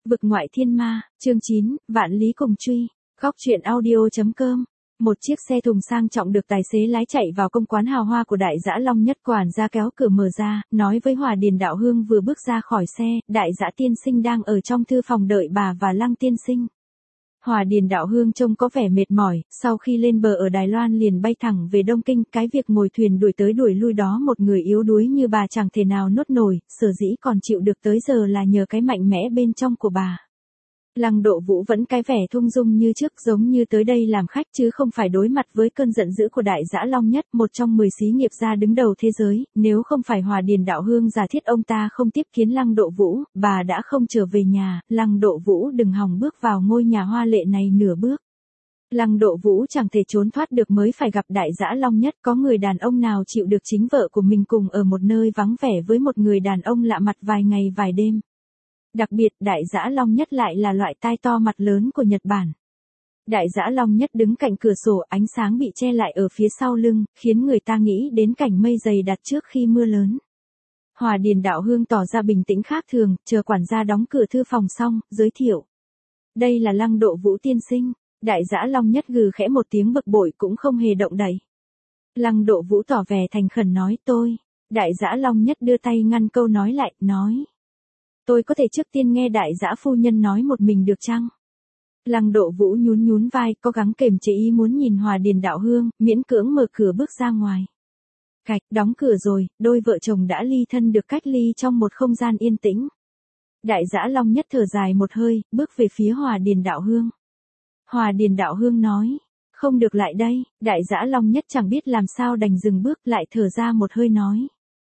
Vực ngoại thiên ma, chương 9, vạn lý cùng truy. Góc truyện audio.com. Một chiếc xe thùng sang trọng được tài xế lái chạy vào công quán hào hoa của Đại Dã Long Nhất. Quản gia kéo cửa mở ra, nói với Hòa Điền Đạo Hương vừa bước ra khỏi xe, Đại Dã tiên sinh đang ở trong thư phòng đợi bà và Lăng tiên sinh. Hòa Điền Đạo Hương trông có vẻ mệt mỏi, sau khi lên bờ ở Đài Loan liền bay thẳng về Đông Kinh, cái việc ngồi thuyền đuổi tới đuổi lui đó một người yếu đuối như bà chẳng thể nào nuốt nổi, sở dĩ còn chịu được tới giờ là nhờ cái mạnh mẽ bên trong của bà. Lăng Độ Vũ vẫn cái vẻ thong dong như trước, giống như tới đây làm khách chứ không phải đối mặt với cơn giận dữ của Đại Dã Long Nhất, một trong 10 xí nghiệp gia đứng đầu thế giới. Nếu không phải Hòa Điền Đạo Hương giả thiết ông ta không tiếp kiến Lăng Độ Vũ, bà đã không trở về nhà. Lăng Độ Vũ đừng hòng bước vào ngôi nhà hoa lệ này nửa bước. Lăng Độ Vũ chẳng thể trốn thoát được mới phải gặp Đại Dã Long Nhất. Có người đàn ông nào chịu được chính vợ của mình cùng ở một nơi vắng vẻ với một người đàn ông lạ mặt vài ngày vài đêm. Đặc biệt, Đại Dã Long Nhất lại là loại tai to mặt lớn của Nhật Bản. Đại Dã Long Nhất đứng cạnh cửa sổ, ánh sáng bị che lại ở phía sau lưng, khiến người ta nghĩ đến cảnh mây dày đặc trước khi mưa lớn. Hòa Điền Đạo Hương tỏ ra bình tĩnh khác thường, chờ quản gia đóng cửa thư phòng xong, giới thiệu. Đây là Lăng Độ Vũ tiên sinh. Đại Dã Long Nhất gừ khẽ một tiếng bực bội cũng không hề động đậy. Lăng Độ Vũ tỏ vẻ thành khẩn nói tôi. Đại Dã Long Nhất đưa tay ngăn câu nói lại, nói. Tôi có thể trước tiên nghe Đại Dã phu nhân nói một mình được chăng? Lăng Độ Vũ nhún vai, cố gắng kềm chế ý muốn nhìn Hòa Điền Đạo Hương, miễn cưỡng mở cửa bước ra ngoài. Cạch, đóng cửa rồi, đôi vợ chồng đã ly thân được cách ly trong một không gian yên tĩnh. Đại Dã Long Nhất thở dài một hơi, bước về phía Hòa Điền Đạo Hương. Hòa Điền Đạo Hương nói, không được lại đây. Đại Dã Long Nhất chẳng biết làm sao đành dừng bước, lại thở ra một hơi nói.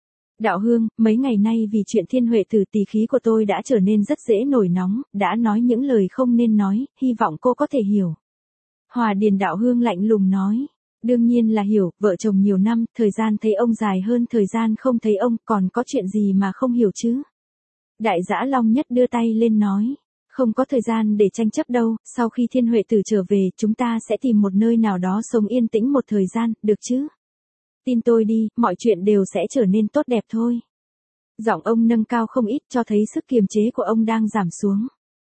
Đạo Hương, mấy ngày nay vì chuyện Thiên Huệ Tử tỷ khí của tôi đã trở nên rất dễ nổi nóng, đã nói những lời không nên nói, hy vọng cô có thể hiểu. Hòa Điền Đạo Hương lạnh lùng nói, đương nhiên là hiểu, vợ chồng nhiều năm, thời gian thấy ông dài hơn thời gian không thấy ông, còn có chuyện gì mà không hiểu chứ? Đại Dã Long Nhất đưa tay lên nói, không có thời gian để tranh chấp đâu, sau khi Thiên Huệ Tử trở về, chúng ta sẽ tìm một nơi nào đó sống yên tĩnh một thời gian, được chứ? Tin tôi đi, mọi chuyện đều sẽ trở nên tốt đẹp thôi. Giọng ông nâng cao không ít, cho thấy sức kiềm chế của ông đang giảm xuống.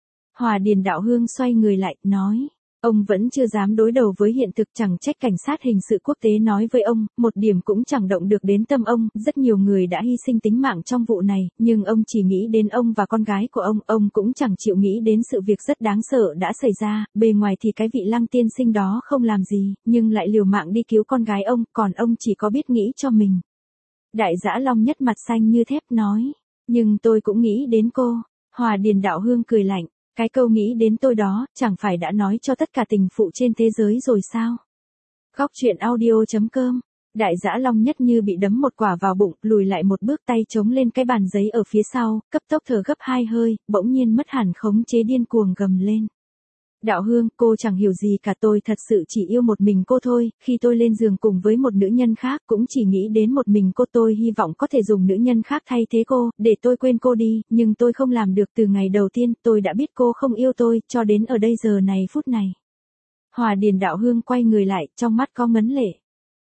Hòa Điền Đạo Hương xoay người lại, nói. Ông vẫn chưa dám đối đầu với hiện thực, chẳng trách cảnh sát hình sự quốc tế nói với ông, một điểm cũng chẳng động được đến tâm ông. Rất nhiều người đã hy sinh tính mạng trong vụ này, nhưng ông chỉ nghĩ đến ông và con gái của ông cũng chẳng chịu nghĩ đến sự việc rất đáng sợ đã xảy ra. Bề ngoài thì cái vị Lăng tiên sinh đó không làm gì, nhưng lại liều mạng đi cứu con gái ông, còn ông chỉ có biết nghĩ cho mình. Đại Dã Long Nhất mặt xanh như thép nói, nhưng tôi cũng nghĩ đến cô. Hòa Điền Đạo Hương cười lạnh. Cái câu nghĩ đến tôi đó, chẳng phải đã nói cho tất cả tình phụ trên thế giới rồi sao? Góc truyện audio.com. Đại Dã Long Nhất như bị đấm một quả vào bụng, lùi lại một bước, tay chống lên cái bàn giấy ở phía sau, cấp tốc thở gấp 2 hơi, bỗng nhiên mất hẳn khống chế, điên cuồng gầm lên. Đạo Hương, cô chẳng hiểu gì cả, tôi thật sự chỉ yêu một mình cô thôi, khi tôi lên giường cùng với một nữ nhân khác cũng chỉ nghĩ đến một mình cô, tôi hy vọng có thể dùng nữ nhân khác thay thế cô, để tôi quên cô đi, nhưng tôi không làm được. Từ ngày đầu tiên, tôi đã biết cô không yêu tôi, cho đến ở đây giờ này phút này. Hòa Điền Đạo Hương quay người lại, trong mắt có ngấn lệ.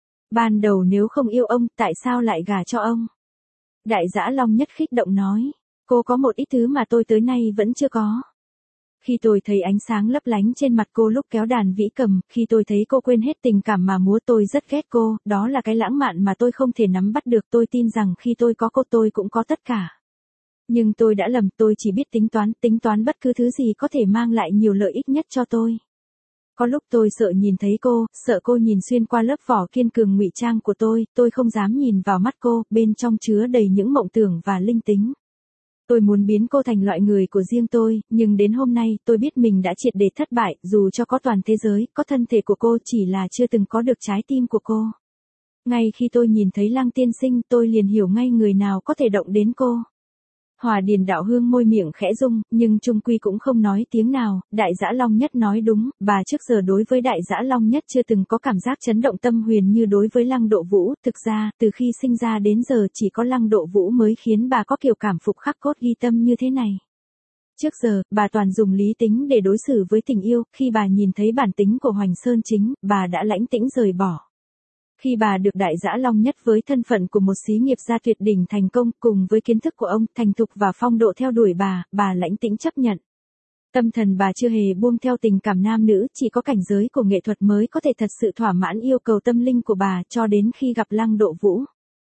Ban đầu nếu không yêu ông, tại sao lại gả cho ông? Đại Dã Long Nhất kích động nói, cô có một ít thứ mà tôi tới nay vẫn chưa có. Khi tôi thấy ánh sáng lấp lánh trên mặt cô lúc kéo đàn vĩ cầm, khi tôi thấy cô quên hết tình cảm mà múa, tôi rất ghét cô, đó là cái lãng mạn mà tôi không thể nắm bắt được. Tôi tin rằng khi tôi có cô tôi cũng có tất cả. Nhưng tôi đã lầm, tôi chỉ biết tính toán bất cứ thứ gì có thể mang lại nhiều lợi ích nhất cho tôi. Có lúc tôi sợ nhìn thấy cô, sợ cô nhìn xuyên qua lớp vỏ kiên cường ngụy trang của tôi không dám nhìn vào mắt cô, bên trong chứa đầy những mộng tưởng và linh tính. Tôi muốn biến cô thành loại người của riêng tôi, nhưng đến hôm nay tôi biết mình đã triệt để thất bại, dù cho có toàn thế giới, có thân thể của cô, chỉ là chưa từng có được trái tim của cô. Ngay khi tôi nhìn thấy Lăng tiên sinh, tôi liền hiểu ngay người nào có thể động đến cô. Hòa Điền Đạo Hương môi miệng khẽ rung, nhưng chung quy cũng không nói tiếng nào. Đại Dã Long Nhất nói đúng, bà trước giờ đối với Đại Dã Long Nhất chưa từng có cảm giác chấn động tâm huyền như đối với Lăng Độ Vũ. Thực ra, từ khi sinh ra đến giờ chỉ có Lăng Độ Vũ mới khiến bà có kiểu cảm phục khắc cốt ghi tâm như thế này. Trước giờ, bà toàn dùng lý tính để đối xử với tình yêu, khi bà nhìn thấy bản tính của Hoành Sơn Chính, bà đã lãnh tĩnh rời bỏ. Khi bà được Đại Dã Long Nhất với thân phận của một xí nghiệp gia tuyệt đỉnh thành công, cùng với kiến thức của ông, thành thục và phong độ theo đuổi bà lãnh tĩnh chấp nhận. Tâm thần bà chưa hề buông theo tình cảm nam nữ, chỉ có cảnh giới của nghệ thuật mới có thể thật sự thỏa mãn yêu cầu tâm linh của bà, cho đến khi gặp Lăng Độ Vũ.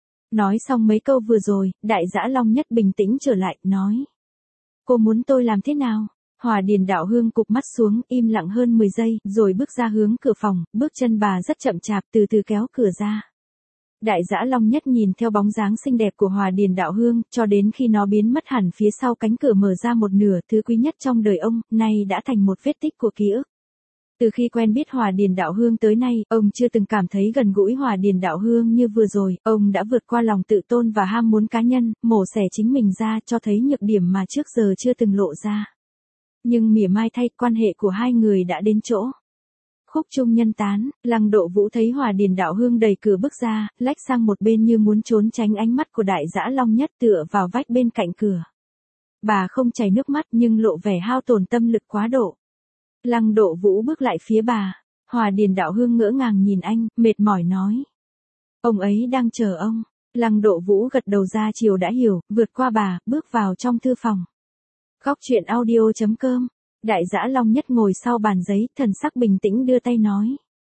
Nói xong mấy câu vừa rồi, Đại Dã Long Nhất bình tĩnh trở lại, nói. Cô muốn tôi làm thế nào? Hòa Điền Đạo Hương cụp mắt xuống, im lặng hơn 10 giây, rồi bước ra hướng cửa phòng, bước chân bà rất chậm chạp, từ từ kéo cửa ra. Đại Dã Long Nhất nhìn theo bóng dáng xinh đẹp của Hòa Điền Đạo Hương, cho đến khi nó biến mất hẳn phía sau cánh cửa mở ra một nửa, thứ quý nhất trong đời ông, nay đã thành một vết tích của ký ức. Từ khi quen biết Hòa Điền Đạo Hương tới nay, ông chưa từng cảm thấy gần gũi Hòa Điền Đạo Hương như vừa rồi, ông đã vượt qua lòng tự tôn và ham muốn cá nhân, mổ xẻ chính mình ra, cho thấy nhược điểm mà trước giờ chưa từng lộ ra. Nhưng mỉa mai thay, quan hệ của hai người đã đến chỗ khúc chung nhân tán. Lăng Độ Vũ thấy Hòa Điền Đạo Hương đẩy cửa bước ra, lách sang một bên như muốn trốn tránh ánh mắt của Đại Dã Long Nhất, tựa vào vách bên cạnh cửa. Bà không chảy nước mắt nhưng lộ vẻ hao tổn tâm lực quá độ. Lăng Độ Vũ bước lại phía bà. Hòa Điền Đạo Hương ngỡ ngàng nhìn anh, mệt mỏi nói. Ông ấy đang chờ ông. Lăng Độ Vũ gật đầu ra chiều đã hiểu, vượt qua bà, bước vào trong thư phòng. Góc truyện audio.com. Đại Dã Long Nhất ngồi sau bàn giấy, thần sắc bình tĩnh đưa tay nói.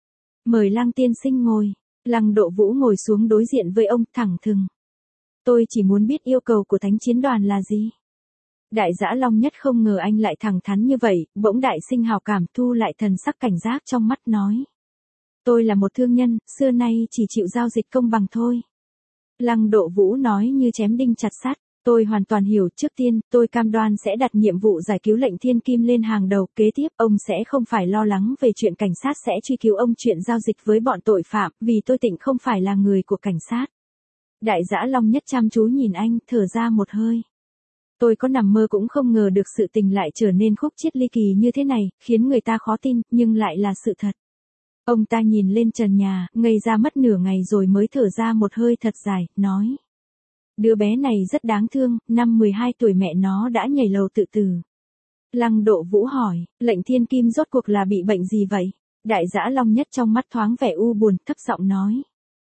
Mời Lăng tiên sinh ngồi. Lăng Độ Vũ ngồi xuống đối diện với ông, thẳng thừng. Tôi chỉ muốn biết yêu cầu của Thánh Chiến Đoàn là gì? Đại Dã Long Nhất không ngờ anh lại thẳng thắn như vậy, bỗng đại sinh hào cảm, thu lại thần sắc cảnh giác trong mắt nói. Tôi là một thương nhân, xưa nay chỉ chịu giao dịch công bằng thôi. Lăng Độ Vũ nói như chém đinh chặt sắt. Tôi hoàn toàn hiểu, trước tiên, tôi cam đoan sẽ đặt nhiệm vụ giải cứu lệnh Thiên Kim lên hàng đầu, kế tiếp, ông sẽ không phải lo lắng về chuyện cảnh sát sẽ truy cứu ông chuyện giao dịch với bọn tội phạm, vì tôi tịnh không phải là người của cảnh sát. Đại Dã Long Nhất chăm chú nhìn anh, thở ra một hơi. Tôi có nằm mơ cũng không ngờ được sự tình lại trở nên khúc chiết ly kỳ như thế này, khiến người ta khó tin, nhưng lại là sự thật. Ông ta nhìn lên trần nhà, ngây ra mất nửa ngày rồi mới thở ra một hơi thật dài, nói. Đứa bé này rất đáng thương, năm 12 tuổi mẹ nó đã nhảy lầu tự tử. Lăng Độ Vũ hỏi, lệnh Thiên Kim rốt cuộc là bị bệnh gì vậy? Đại Dã Long Nhất trong mắt thoáng vẻ u buồn, thấp giọng nói.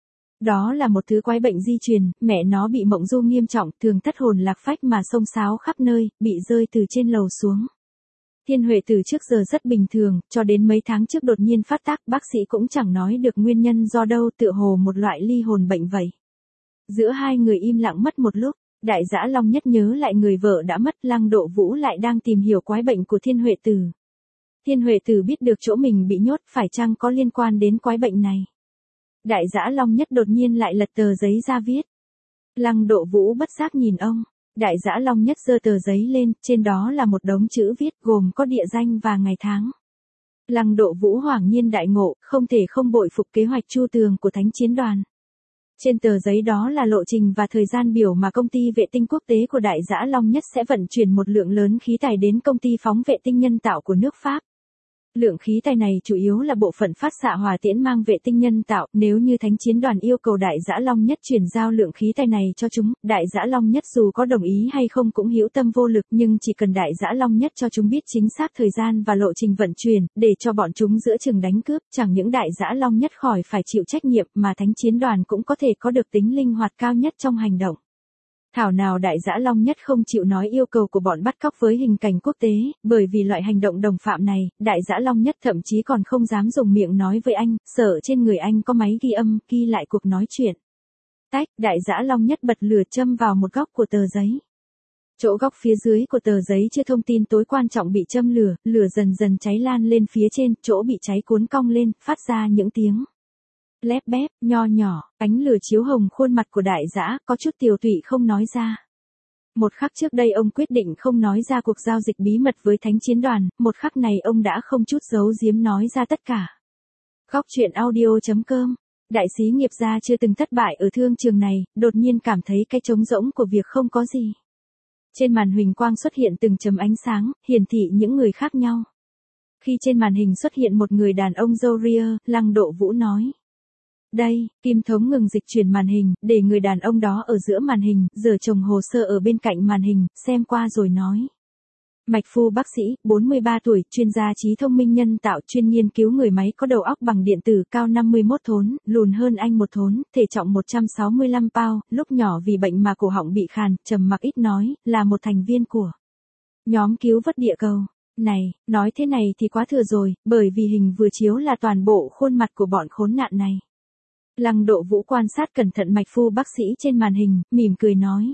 Đó là một thứ quái bệnh di truyền, mẹ nó bị mộng du nghiêm trọng, thường thất hồn lạc phách mà xông xáo khắp nơi, bị rơi từ trên lầu xuống. Thiên Huệ từ trước giờ rất bình thường, cho đến mấy tháng trước đột nhiên phát tác, bác sĩ cũng chẳng nói được nguyên nhân do đâu, tựa hồ một loại ly hồn bệnh vậy. Giữa hai người im lặng mất một lúc, Đại Dã Long Nhất nhớ lại người vợ đã mất, Lăng Độ Vũ lại đang tìm hiểu quái bệnh của Thiên Huệ Tử. Thiên Huệ Tử biết được chỗ mình bị nhốt, phải chăng có liên quan đến quái bệnh này? Đại Dã Long Nhất đột nhiên lại lật tờ giấy ra viết. Lăng Độ Vũ bất giác nhìn ông. Đại Dã Long Nhất giơ tờ giấy lên, trên đó là một đống chữ viết gồm có địa danh và ngày tháng. Lăng Độ Vũ hoảng nhiên đại ngộ, không thể không bội phục kế hoạch chu tường của Thánh Chiến Đoàn. Trên tờ giấy đó là lộ trình và thời gian biểu mà công ty vệ tinh quốc tế của Đại Dã Long Nhất sẽ vận chuyển một lượng lớn khí tài đến công ty phóng vệ tinh nhân tạo của nước Pháp. Lượng khí tài này chủ yếu là bộ phận phát xạ hỏa tiễn mang vệ tinh nhân tạo, nếu như Thánh Chiến Đoàn yêu cầu Đại Dã Long Nhất chuyển giao lượng khí tài này cho chúng, Đại Dã Long Nhất dù có đồng ý hay không cũng hữu tâm vô lực, nhưng chỉ cần Đại Dã Long Nhất cho chúng biết chính xác thời gian và lộ trình vận chuyển, để cho bọn chúng giữa chừng đánh cướp, chẳng những Đại Dã Long Nhất khỏi phải chịu trách nhiệm, mà Thánh Chiến Đoàn cũng có thể có được tính linh hoạt cao nhất trong hành động. Thảo nào Đại Dã Long Nhất không chịu nói yêu cầu của bọn bắt cóc với hình cảnh quốc tế, bởi vì loại hành động đồng phạm này, Đại Dã Long Nhất thậm chí còn không dám dùng miệng nói với anh, sợ trên người anh có máy ghi âm, ghi lại cuộc nói chuyện. Tách, Đại Dã Long Nhất bật lửa châm vào một góc của tờ giấy. Chỗ góc phía dưới của tờ giấy chưa thông tin tối quan trọng bị châm lửa, lửa dần dần cháy lan lên phía trên, chỗ bị cháy cuốn cong lên, phát ra những tiếng lép bép, nho nhỏ, ánh lửa chiếu hồng khuôn mặt của Đại Dã, có chút tiều tụy không nói ra. Một khắc trước đây ông quyết định không nói ra cuộc giao dịch bí mật với Thánh Chiến Đoàn, một khắc này ông đã không chút giấu giếm nói ra tất cả. Góc truyện audio.com. Đại xí nghiệp gia chưa từng thất bại ở thương trường này, đột nhiên cảm thấy cái trống rỗng của việc không có gì. Trên màn huỳnh quang xuất hiện từng chấm ánh sáng, hiển thị những người khác nhau. Khi trên màn hình xuất hiện một người đàn ông râu ria, Lăng Độ Vũ nói. Đây, Kim Thống ngừng dịch chuyển màn hình, để người đàn ông đó ở giữa màn hình, giở chồng hồ sơ ở bên cạnh màn hình, xem qua rồi nói. Mạch Phu bác sĩ, 43 tuổi, chuyên gia trí thông minh nhân tạo, chuyên nghiên cứu người máy có đầu óc bằng điện tử, cao 51 thốn, lùn hơn anh một thốn, thể trọng 165 pound, lúc nhỏ vì bệnh mà cổ họng bị khàn, trầm mặc ít nói, là một thành viên của nhóm cứu vớt địa cầu. Này, nói thế này thì quá thừa rồi, bởi vì hình vừa chiếu là toàn bộ khuôn mặt của bọn khốn nạn này. Lăng Độ Vũ quan sát cẩn thận mạch phu bác sĩ trên màn hình, mỉm cười nói.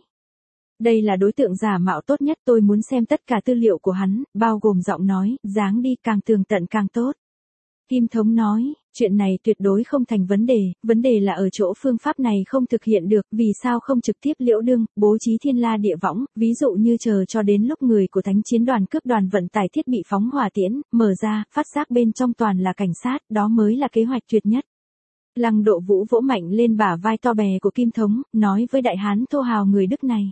Đây là đối tượng giả mạo tốt nhất, tôi muốn xem tất cả tư liệu của hắn, bao gồm giọng nói, dáng đi, càng tường tận càng tốt. Kim Thống nói, chuyện này tuyệt đối không thành vấn đề là ở chỗ phương pháp này không thực hiện được, vì sao không trực tiếp liễu đương, bố trí thiên la địa võng, ví dụ như chờ cho đến lúc người của thánh chiến đoàn cướp đoàn vận tải thiết bị phóng hỏa tiễn, mở ra, phát giác bên trong toàn là cảnh sát, đó mới là kế hoạch tuyệt nhất. Lăng Độ Vũ vỗ mạnh lên bả vai to bè của Kim Thống, nói với đại hán thô hào người Đức này.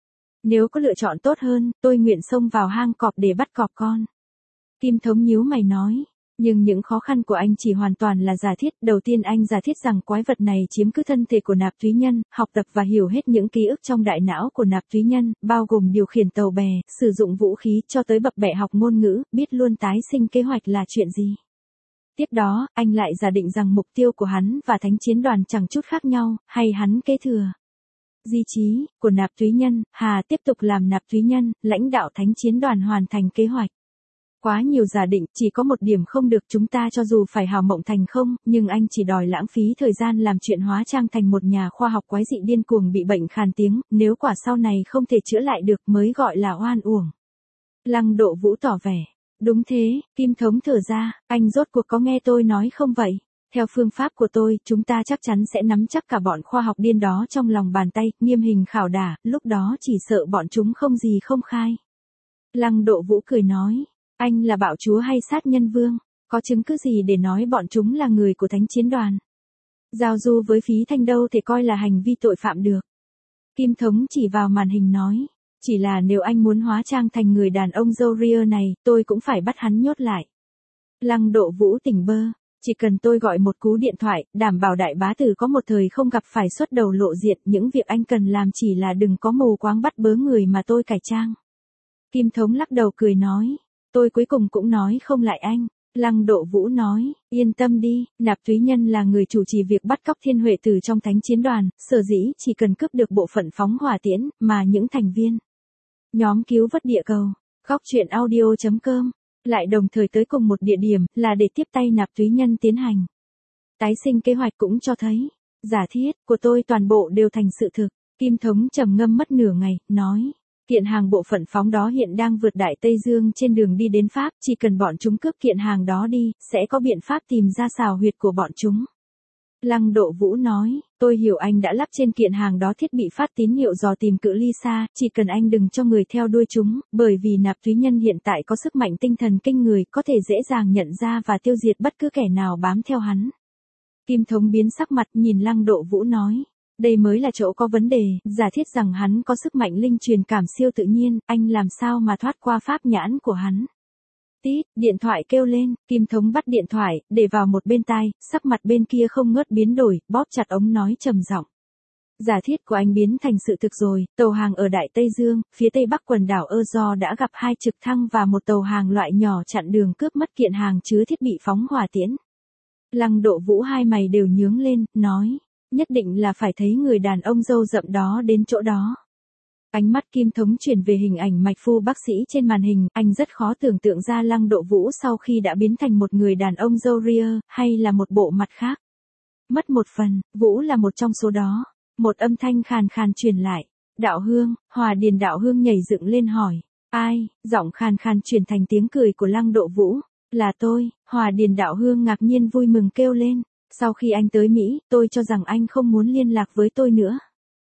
Nếu có lựa chọn tốt hơn, tôi nguyện xông vào hang cọp để bắt cọp con. Kim Thống nhíu mày nói. Nhưng những khó khăn của anh chỉ hoàn toàn là giả thiết. Đầu tiên anh giả thiết rằng quái vật này chiếm cứ thân thể của Nạp Thúy Nhân, học tập và hiểu hết những ký ức trong đại não của Nạp Thúy Nhân, bao gồm điều khiển tàu bè, sử dụng vũ khí cho tới bập bẹ học ngôn ngữ, biết luôn tái sinh kế hoạch là chuyện gì. Tiếp đó, anh lại giả định rằng mục tiêu của hắn và thánh chiến đoàn chẳng chút khác nhau, hay hắn kế thừa di chí của Nạp Thúy Nhân, tiếp tục làm Nạp Thúy Nhân, lãnh đạo thánh chiến đoàn hoàn thành kế hoạch. Quá nhiều giả định, chỉ có một điểm không được, chúng ta cho dù phải hào mộng thành không, nhưng anh chỉ đòi lãng phí thời gian làm chuyện hóa trang thành một nhà khoa học quái dị điên cuồng bị bệnh khàn tiếng, nếu quả sau này không thể chữa lại được mới gọi là oan uổng. Lăng Độ Vũ tỏ vẻ. Đúng thế, Kim Thống thở ra, anh rốt cuộc có nghe tôi nói không vậy? Theo phương pháp của tôi, chúng ta chắc chắn sẽ nắm chắc cả bọn khoa học điên đó trong lòng bàn tay, nghiêm hình khảo đả, lúc đó chỉ sợ bọn chúng không gì không khai. Lăng Độ Vũ cười nói. Anh là bạo chúa hay sát nhân vương, có chứng cứ gì để nói bọn chúng là người của thánh chiến đoàn? Giao du với phí thanh đâu thể coi là hành vi tội phạm được. Kim Thống chỉ vào màn hình nói, chỉ là nếu anh muốn hóa trang thành người đàn ông râu ria này, tôi cũng phải bắt hắn nhốt lại. Lăng Độ Vũ tỉnh bơ, chỉ cần tôi gọi một cú điện thoại, đảm bảo đại bá tử có một thời không gặp phải xuất đầu lộ diện, những việc anh cần làm chỉ là đừng có mù quáng bắt bớ người mà tôi cải trang. Kim Thống lắc đầu cười nói. Tôi cuối cùng cũng nói không lại anh. Lăng Độ Vũ nói, yên tâm đi, Nạp Thúy Nhân là người chủ trì việc bắt cóc Thiên Huệ Tử trong thánh chiến đoàn, sở dĩ chỉ cần cướp được bộ phận phóng hỏa tiễn, mà những thành viên nhóm cứu vớt địa cầu, goctruyện.audio.com, lại đồng thời tới cùng một địa điểm, là để tiếp tay Nạp Thúy Nhân tiến hành tái sinh kế hoạch cũng cho thấy, giả thiết của tôi toàn bộ đều thành sự thực. Kim Thống trầm ngâm mất nửa ngày, nói. Kiện hàng bộ phận phóng đó hiện đang vượt Đại Tây Dương trên đường đi đến Pháp, chỉ cần bọn chúng cướp kiện hàng đó đi, sẽ có biện pháp tìm ra xào huyệt của bọn chúng. Lăng Độ Vũ nói, tôi hiểu anh đã lắp trên kiện hàng đó thiết bị phát tín hiệu dò tìm cự ly xa, chỉ cần anh đừng cho người theo đuôi chúng, bởi vì Nạp Thúy Nhân hiện tại có sức mạnh tinh thần kinh người, có thể dễ dàng nhận ra và tiêu diệt bất cứ kẻ nào bám theo hắn. Kim Thống biến sắc mặt nhìn Lăng Độ Vũ nói. Đây mới là chỗ có vấn đề, giả thiết rằng hắn có sức mạnh linh truyền cảm siêu tự nhiên, anh làm sao mà thoát qua pháp nhãn của hắn. Tít, điện thoại kêu lên, Kim Thống bắt điện thoại, để vào một bên tai, sắc mặt bên kia không ngớt biến đổi, bóp chặt ống nói trầm giọng. Giả thiết của anh biến thành sự thực rồi, tàu hàng ở Đại Tây Dương, phía tây bắc quần đảo Ơ đã gặp 2 trực thăng và một tàu hàng loại nhỏ chặn đường cướp mất kiện hàng chứa thiết bị phóng hỏa tiễn. Lăng Độ Vũ hai mày đều nhướng lên, nói. Nhất định là phải thấy người đàn ông râu rậm đó đến chỗ đó. Ánh mắt Kim Thống chuyển về hình ảnh mạch phu bác sĩ trên màn hình, anh rất khó tưởng tượng ra Lăng Độ Vũ sau khi đã biến thành một người đàn ông râu ria, hay là một bộ mặt khác. Mất một phần, Vũ là một trong số đó. Một âm thanh khàn khàn truyền lại. Đạo Hương, Hòa Điền Đạo Hương nhảy dựng lên hỏi. Ai, giọng khàn khàn chuyển thành tiếng cười của Lăng Độ Vũ. Là tôi, Hòa Điền Đạo Hương ngạc nhiên vui mừng kêu lên. Sau khi anh tới Mỹ, tôi cho rằng anh không muốn liên lạc với tôi nữa.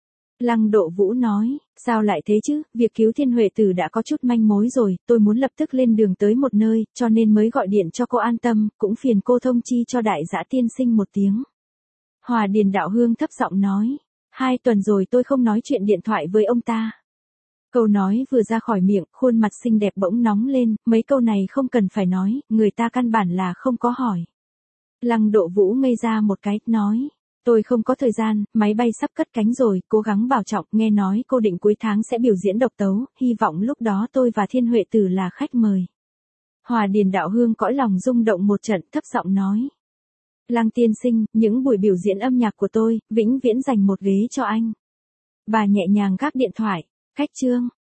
Lăng Độ Vũ nói, sao lại thế chứ, việc cứu Thiên Huệ Tử đã có chút manh mối rồi, tôi muốn lập tức lên đường tới một nơi, cho nên mới gọi điện cho cô an tâm, cũng phiền cô thông chi cho đại dã tiên sinh một tiếng. Hòa Điền Đạo Hương thấp giọng nói, 2 tuần rồi tôi không nói chuyện điện thoại với ông ta. Câu nói vừa ra khỏi miệng, khuôn mặt xinh đẹp bỗng nóng lên, mấy câu này không cần phải nói, người ta căn bản là không có hỏi. Lăng Độ Vũ ngây ra một cái, nói, tôi không có thời gian, máy bay sắp cất cánh rồi, cố gắng bảo trọng, nghe nói cô định cuối tháng sẽ biểu diễn độc tấu, hy vọng lúc đó tôi và Thiên Huệ Tử là khách mời. Hòa Điền Đạo Hương cõi lòng rung động một trận, thấp giọng nói. Lăng tiên sinh, những buổi biểu diễn âm nhạc của tôi, vĩnh viễn dành một ghế cho anh. Bà nhẹ nhàng gác điện thoại, cách chương.